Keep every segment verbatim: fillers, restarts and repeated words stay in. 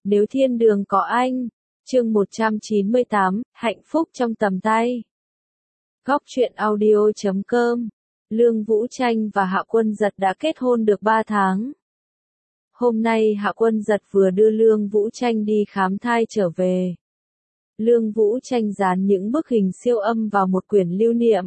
Nếu thiên đường có anh. Chương một trăm chín mươi tám, hạnh phúc trong tầm tay. Góc truyện audio chấm com. Lương Vũ Tranh và Hạ Quân Giật đã kết hôn được ba tháng. Hôm nay Hạ Quân Giật vừa đưa Lương Vũ Tranh đi khám thai trở về. Lương Vũ Tranh dán những bức hình siêu âm vào một quyển lưu niệm.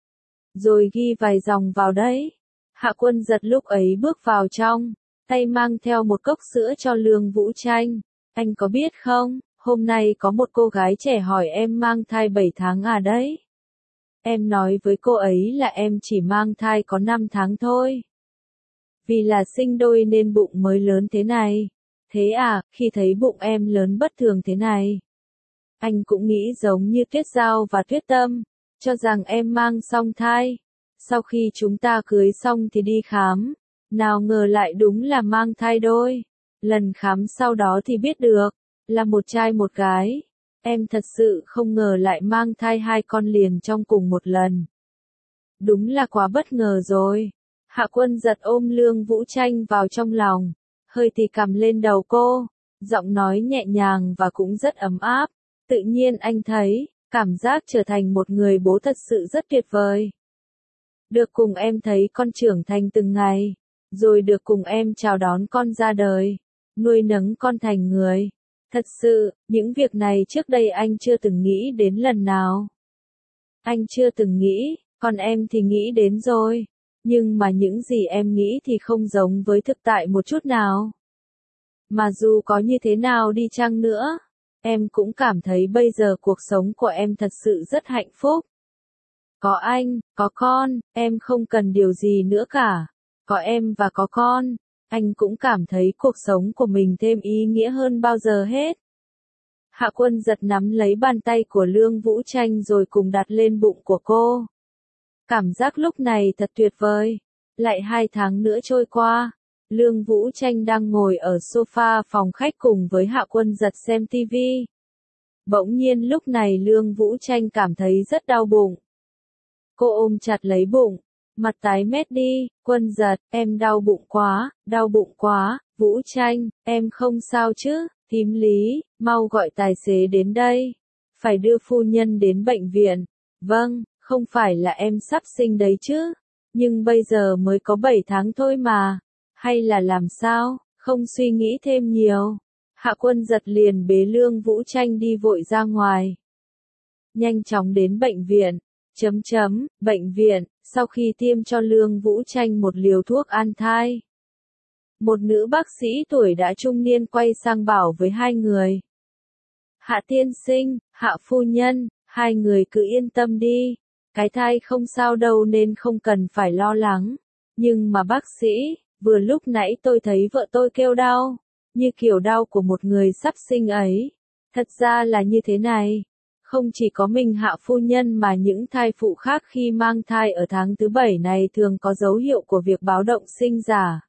Rồi ghi vài dòng vào đấy. Hạ Quân Giật lúc ấy bước vào trong, tay mang theo một cốc sữa cho Lương Vũ Tranh. Anh có biết không, hôm nay có một cô gái trẻ hỏi em mang thai bảy tháng à đấy. Em nói với cô ấy là em chỉ mang thai có năm tháng thôi. Vì là sinh đôi nên bụng mới lớn thế này. Thế à, khi thấy bụng em lớn bất thường thế này. Anh cũng nghĩ giống như Tuyết Giao và Tuyết Tâm, cho rằng em mang song thai. Sau khi chúng ta cưới xong thì đi khám, nào ngờ lại đúng là mang thai đôi. Lần khám sau đó thì biết được, là một trai một gái. Em thật sự không ngờ lại mang thai hai con liền trong cùng một lần. Đúng là quá bất ngờ rồi. Hạ Quân Giật ôm Lương Vũ Tranh vào trong lòng, hơi thì cầm lên đầu cô, giọng nói nhẹ nhàng và cũng rất ấm áp. Tự nhiên anh thấy, cảm giác trở thành một người bố thật sự rất tuyệt vời. Được cùng em thấy con trưởng thành từng ngày, rồi được cùng em chào đón con ra đời, nuôi nấng con thành người. Thật sự, những việc này trước đây anh chưa từng nghĩ đến lần nào. Anh chưa từng nghĩ, còn em thì nghĩ đến rồi. Nhưng mà những gì em nghĩ thì không giống với thực tại một chút nào. Mà dù có như thế nào đi chăng nữa, em cũng cảm thấy bây giờ cuộc sống của em thật sự rất hạnh phúc. Có anh, có con, em không cần điều gì nữa cả. Có em và có con, anh cũng cảm thấy cuộc sống của mình thêm ý nghĩa hơn bao giờ hết. Hạ Quân Giật nắm lấy bàn tay của Lương Vũ Tranh rồi cùng đặt lên bụng của cô. Cảm giác lúc này thật tuyệt vời. Lại hai tháng nữa trôi qua, Lương Vũ Tranh đang ngồi ở sofa phòng khách cùng với Hạ Quân Giật xem tivi. Bỗng nhiên lúc này Lương Vũ Tranh cảm thấy rất đau bụng. Cô ôm chặt lấy bụng, mặt tái mét đi. Quân Giật, em đau bụng quá, đau bụng quá. Vũ Tranh, em không sao chứ? Thím Lý, mau gọi tài xế đến đây. Phải đưa phu nhân đến bệnh viện. Vâng, không phải là em sắp sinh đấy chứ. Nhưng bây giờ mới có bảy tháng thôi mà. Hay là làm sao? Không suy nghĩ thêm nhiều. Hạ Quân Giật liền bế Lương Vũ Tranh đi vội ra ngoài. Nhanh chóng đến bệnh viện. Chấm chấm, bệnh viện, sau khi tiêm cho Lương Vũ Tranh một liều thuốc an thai. Một nữ bác sĩ tuổi đã trung niên quay sang bảo với hai người. Hạ tiên sinh, Hạ phu nhân, hai người cứ yên tâm đi. Cái thai không sao đâu nên không cần phải lo lắng. Nhưng mà bác sĩ, vừa lúc nãy tôi thấy vợ tôi kêu đau. Như kiểu đau của một người sắp sinh ấy. Thật ra là như thế này. Không chỉ có mình Hạ phu nhân mà những thai phụ khác khi mang thai ở tháng thứ bảy này thường có dấu hiệu của việc báo động sinh giả.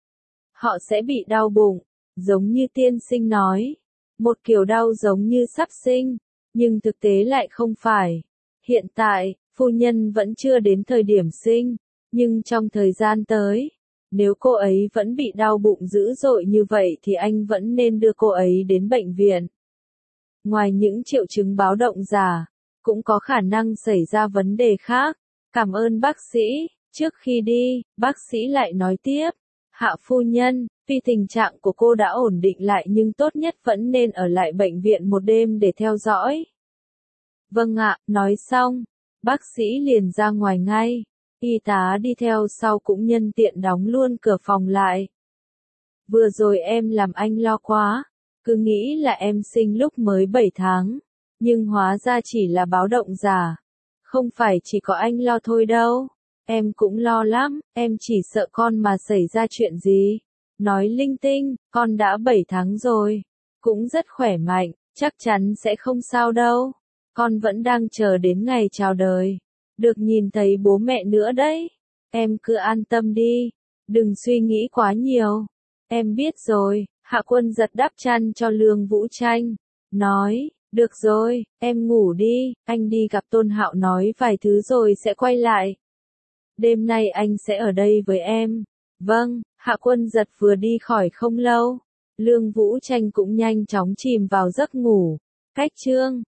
Họ sẽ bị đau bụng, giống như tiên sinh nói. Một kiểu đau giống như sắp sinh, nhưng thực tế lại không phải. Hiện tại, phu nhân vẫn chưa đến thời điểm sinh, nhưng trong thời gian tới, nếu cô ấy vẫn bị đau bụng dữ dội như vậy thì anh vẫn nên đưa cô ấy đến bệnh viện. Ngoài những triệu chứng báo động giả, cũng có khả năng xảy ra vấn đề khác. Cảm ơn bác sĩ. Trước khi đi, bác sĩ lại nói tiếp. Hạ phu nhân, vì tình trạng của cô đã ổn định lại nhưng tốt nhất vẫn nên ở lại bệnh viện một đêm để theo dõi. Vâng ạ, nói xong, bác sĩ liền ra ngoài ngay. Y tá đi theo sau cũng nhân tiện đóng luôn cửa phòng lại. Vừa rồi em làm anh lo quá. Cứ nghĩ là em sinh lúc mới bảy tháng, nhưng hóa ra chỉ là báo động giả. Không phải chỉ có anh lo thôi đâu, em cũng lo lắm, em chỉ sợ con mà xảy ra chuyện gì. Nói linh tinh, con đã bảy tháng rồi, cũng rất khỏe mạnh, chắc chắn sẽ không sao đâu. Con vẫn đang chờ đến ngày chào đời, được nhìn thấy bố mẹ nữa đấy. Em cứ an tâm đi, đừng suy nghĩ quá nhiều. Em biết rồi. Hạ Quân Giật đắp chăn cho Lương Vũ Tranh, nói, được rồi, em ngủ đi, anh đi gặp Tôn Hạo nói vài thứ rồi sẽ quay lại. Đêm nay anh sẽ ở đây với em. Vâng, Hạ Quân Giật vừa đi khỏi không lâu, Lương Vũ Tranh cũng nhanh chóng chìm vào giấc ngủ. Cách chương